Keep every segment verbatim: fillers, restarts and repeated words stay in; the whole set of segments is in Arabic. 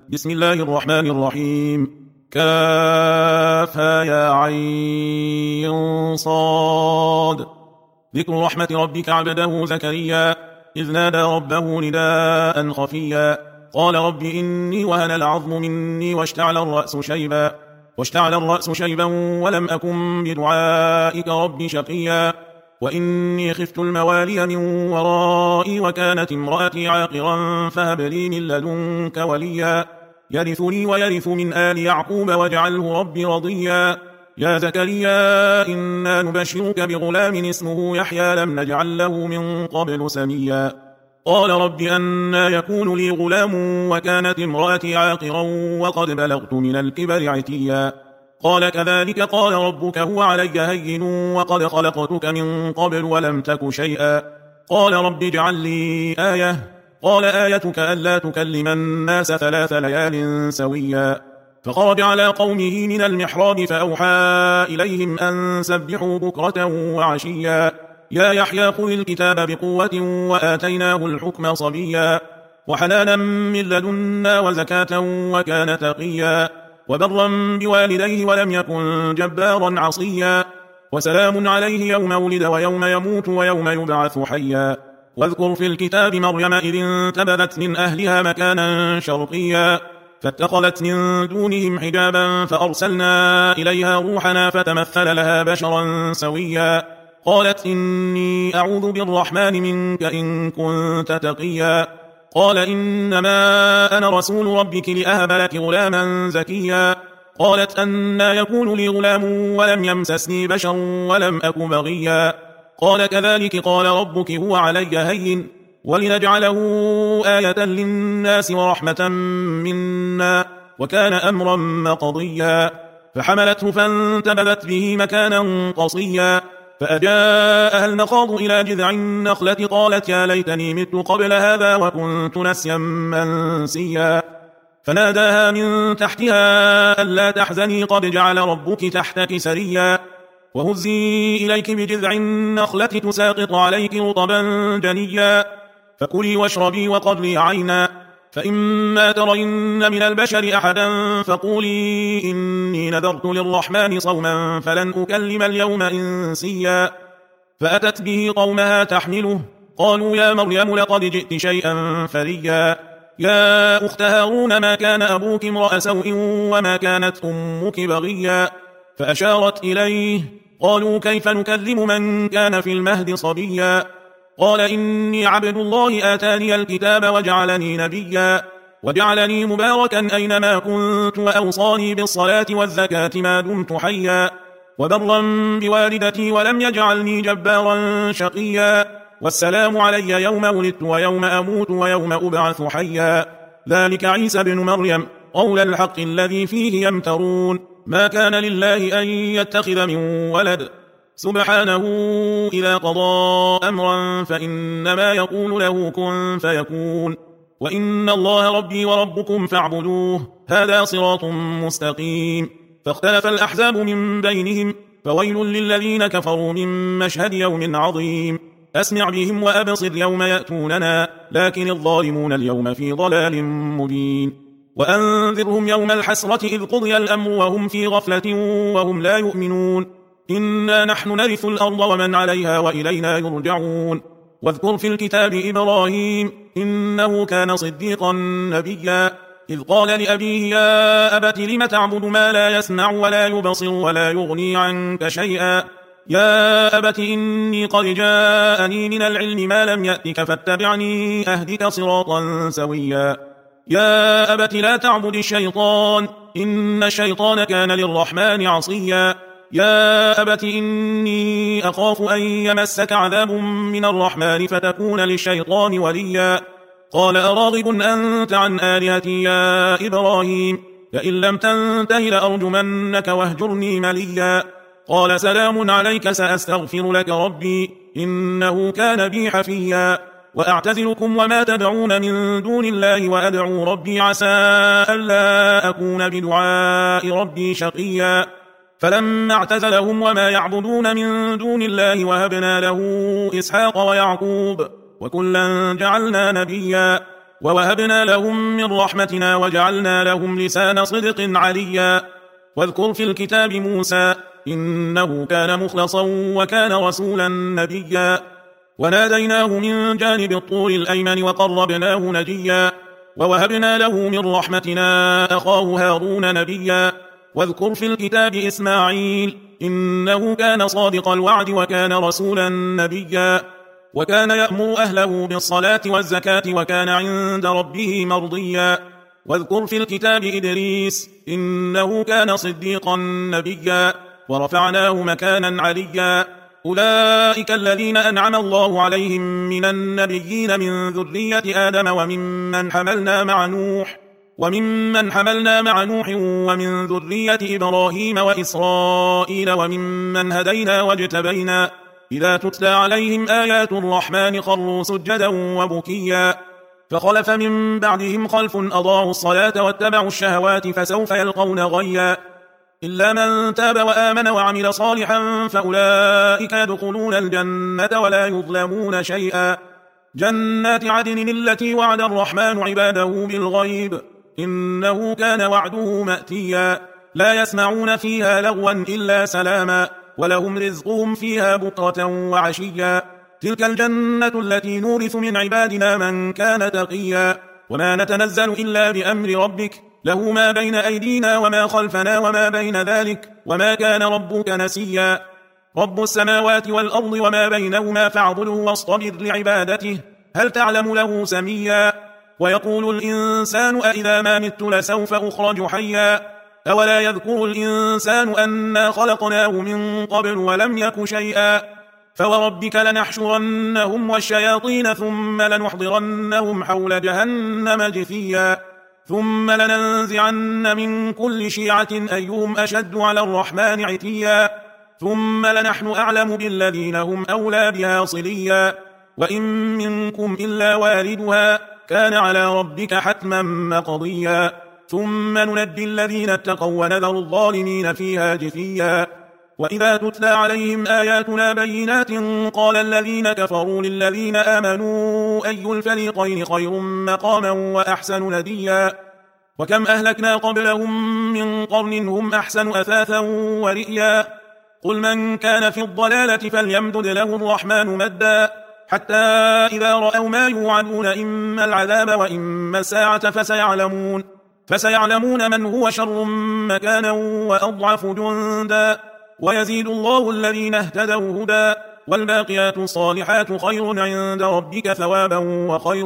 بسم الله الرحمن الرحيم. كافها يا عين صاد. ذكر رحمة ربك عبده زكريا إذ نادى ربه نداء خفيا قال رب إني وهن العظم مني واشتعل الرأس شيبا واشتعل الرأس شيبا ولم أكن بدعائك رب شقيا وإني خفت الموالي من ورائي وكانت امرأتي عاقرا فهب لي من لدنك وليا يرثني ويرث من آل يعقوب واجعله رب رضيا يا زكريا إنا نبشرك بغلام اسمه يحيى لم نجعل له من قبل سميا قال رب أنى يكون لي غلام وكانت امرأتي عاقرا وقد بلغت من الكبر عتيا قال كذلك قال ربك هو علي هين وقد خلقتك من قبل ولم تك شيئا قال رب اجعل لي آية قال آيتك ألا تكلم الناس ثلاث ليال سويا فخرج على قومه من المحراب فأوحى إليهم أن سبحوا بكرة وعشيا يا يحيى خذ الكتاب بقوة وآتيناه الحكم صبيا وحنانا من لدنا وزكاة وكان تقيا وبرا بوالديه ولم يكن جبارا عصيا وسلام عليه يوم ولد ويوم يموت ويوم يبعث حيا واذكر في الكتاب مريم إذ انتبذت من أهلها مكانا شرقيا فاتخذت من دونهم حجابا فأرسلنا إليها روحنا فتمثل لها بشرا سويا قالت إني أعوذ بالرحمن منك إن كنت تقيا قال إنما أنا رسول ربك لأهب لك غلاما زكيا قالت أنى يكون لي غلام ولم يمسسني بشر ولم أك بغيا قال كذلك قال ربك هو علي هين ولنجعله آية للناس ورحمة منا وكان أمرا مقضيا فحملته فانتبذت به مكانا قصيا فأجاءها المخاض إلى جذع النخلة قالت يا ليتني مت قبل هذا وكنت نسيا منسيا فناداها من تحتها ألا تحزني قد جعل ربك تحتك سريا وهزي إليك بجذع النخلة تساقط عليك رطبا جنيا فكلي واشربي وقضي عينا فإما ترين من البشر أحدا فقولي إني نذرت للرحمن صوما فلن أكلم اليوم إنسيا فأتت به قومها تحمله قالوا يا مريم لقد جئت شيئا فريا يا أخت هارون ما كان أبوك امرأ سوء وما كانت أمك بغيا فأشارت إليه قالوا كيف نكذب من كان في المهد صبيا قال إني عبد الله آتاني الكتاب وجعلني نبيا وجعلني مباركا أينما كنت وأوصاني بالصلاة والزكاة ما دمت حيا وبرا بوالدتي ولم يجعلني جبارا شقيا والسلام علي يوم ولدت ويوم أموت ويوم أبعث حيا ذلك عيسى بن مريم قول الحق الذي فيه يمترون ما كان لله أن يتخذ من ولد سبحانه إذا قضى أمرا فإنما يقول له كن فيكون وإن الله ربي وربكم فاعبدوه هذا صراط مستقيم فاختلف الأحزاب من بينهم فويل للذين كفروا من مشهد يوم عظيم أسمع بهم وأبصر يوم يأتوننا لكن الظالمون اليوم في ضلال مبين وأنذرهم يوم الحسرة إذ قضي الأمر وهم في غفلة وهم لا يؤمنون إنا نحن نرث الأرض ومن عليها وإلينا يرجعون واذكر في الكتاب إبراهيم إنه كان صديقا نبيا إذ قال لأبيه يا أبت لم تعبد ما لا يسمع ولا يبصر ولا يغني عنك شيئا يا أبت إني قد جاءني من العلم ما لم يأتك فاتبعني أهدك صراطا سويا يا أبت لا تعبد الشيطان إن الشيطان كان للرحمن عصيا يا أبت إني أخاف أن يمسك عذاب من الرحمن فتكون للشيطان وليا قال أراغب أنت عن آلهتي يا إبراهيم لئن لم تنته لأرجمنك واهجرني مليا قال سلام عليك سأستغفر لك ربي إنه كان بي حفيا وأعتزلكم وما تدعون من دون الله وأدعو ربي عسى ألا أكون بدعاء ربي شقيا فلما اعتزلهم وما يعبدون من دون الله وهبنا له إسحاق ويعقوب وكلا جعلنا نبيا ووهبنا لهم من رحمتنا وجعلنا لهم لسان صدق عليا. واذكر في الكتاب موسى إنه كان مخلصا وكان رسولا نبيا. وناديناه من جانب الطور الأيمن وقربناه نجيا. ووهبنا له من رحمتنا أخاه هارون نبيا. واذكر في الكتاب إسماعيل إنه كان صادق الوعد وكان رسولا نبيا. وكان يأمر أهله بالصلاة والزكاة وكان عند ربه مرضيا. واذكر في الكتاب إدريس إنه كان صديقا نبيا. ورفعناه مكانا عليا. أولئك الذين أنعم الله عليهم من النبيين من ذرية آدم وممن حملنا مع نوح وممن حملنا مع نوح ومن ذرية إبراهيم وإسرائيل وممن هدينا واجتبينا. إذا تتلى عليهم آيات الرحمن خروا سجدا وبكيا. فخلف من بعدهم خلف أضاعوا الصلاة واتبعوا الشهوات فسوف يلقون غيا. إلا من تاب وآمن وعمل صالحا فأولئك يدخلون الجنة ولا يظلمون شيئا. جنات عدن التي وعد الرحمن عباده بالغيب إنه كان وعده مأتيا. لا يسمعون فيها لغوا إلا سلاما ولهم رزقهم فيها بكرة وعشيا. تلك الجنة التي نورث من عبادنا من كان تقيا. وما نتنزل إلا بأمر ربك له ما بين أيدينا وما خلفنا وما بين ذلك وما كان ربك نسيا. رب السماوات والأرض وما بينهما فاعبده واصطبر لعبادته هل تعلم له سميا. ويقول الإنسان أإذا ما مت لسوف أخرج حيا. أولا يذكر الإنسان أنا خلقناه من قبل ولم يك شيئا. فوربك لنحشرنهم والشياطين ثم لنحضرنهم حول جهنم جثيا. ثم لننزعن من كل شيعة أيهم أشد على الرحمن عتيا. ثم لنحن أعلم بالذين هم أولى بها صليا. وإن منكم إلا واردها كان على ربك حتما مقضيا. ثم ننجي الذين اتقوا ونذر الظالمين فيها جثيا. وإذا تتلى عليهم آياتنا بينات قال الذين كفروا للذين آمنوا أي الفريقين خير مقاما وأحسن نديا. وكم أهلكنا قبلهم من قرن هم أحسن أثاثا ورئيا. قل من كان في الضلالة فليمدد له الرحمن مدا حتى إذا رأوا ما يوعدون إما العذاب وإما الساعة فسيعلمون فسيعلمون من هو شر مكانا وأضعف جندا. ويزيد الله الذين اهتدوا هدى والباقيات الصالحات خير عند ربك ثوابا وخير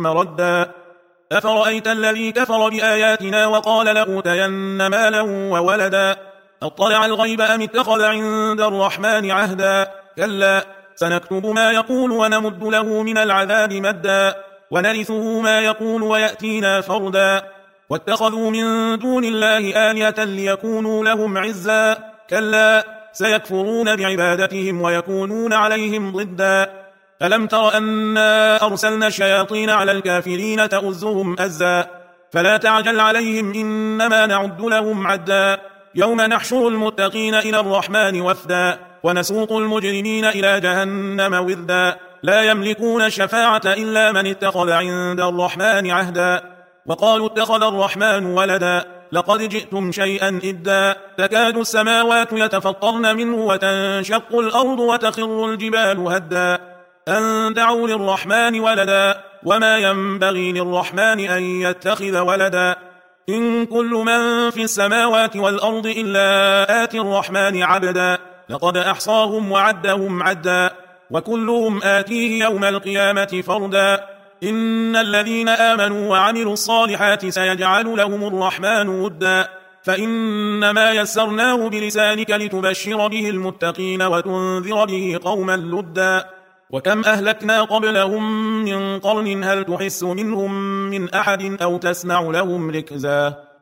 مردا. أفرأيت الذي كفر بآياتنا وقال لأوتين مالا وولدا أطلع الغيب أم اتخذ عند الرحمن عهدا. كلا سنكتب ما يقول ونمد له من العذاب مدا ونرثه ما يقول ويأتينا فردا. واتخذوا من دون الله آلهة ليكونوا لهم عزا. كلا سيكفرون بعبادتهم ويكونون عليهم ضدا. ألم تر أنا أرسلنا الشياطين على الكافرين تؤزهم أزا. فلا تعجل عليهم إنما نعد لهم عدا. يوم نحشر المتقين إلى الرحمن وفدا ونسوق المجرمين إلى جهنم وردا. لا يملكون الشفاعة إلا من اتخذ عند الرحمن عهدا. وقالوا اتخذ الرحمن ولدا لقد جئتم شيئا إدا. تكاد السماوات يتفطرن منه وتنشق الأرض وتخر الجبال هدا أن دعوا للرحمن ولدا وما ينبغي للرحمن أن يتخذ ولدا. إن كل من في السماوات والأرض إلا آتي الرحمن عبدا. لقد أحصاهم وعدهم عدا وكلهم آتيه يوم القيامة فردا. إن الذين آمنوا وعملوا الصالحات سيجعل لهم الرحمن ودا. فإنما يسرناه بلسانك لتبشر به المتقين وتنذر به قوما لدا. وكم أهلكنا قبلهم من قرن هل تحس منهم من أحد أو تسمع لهم ركزا.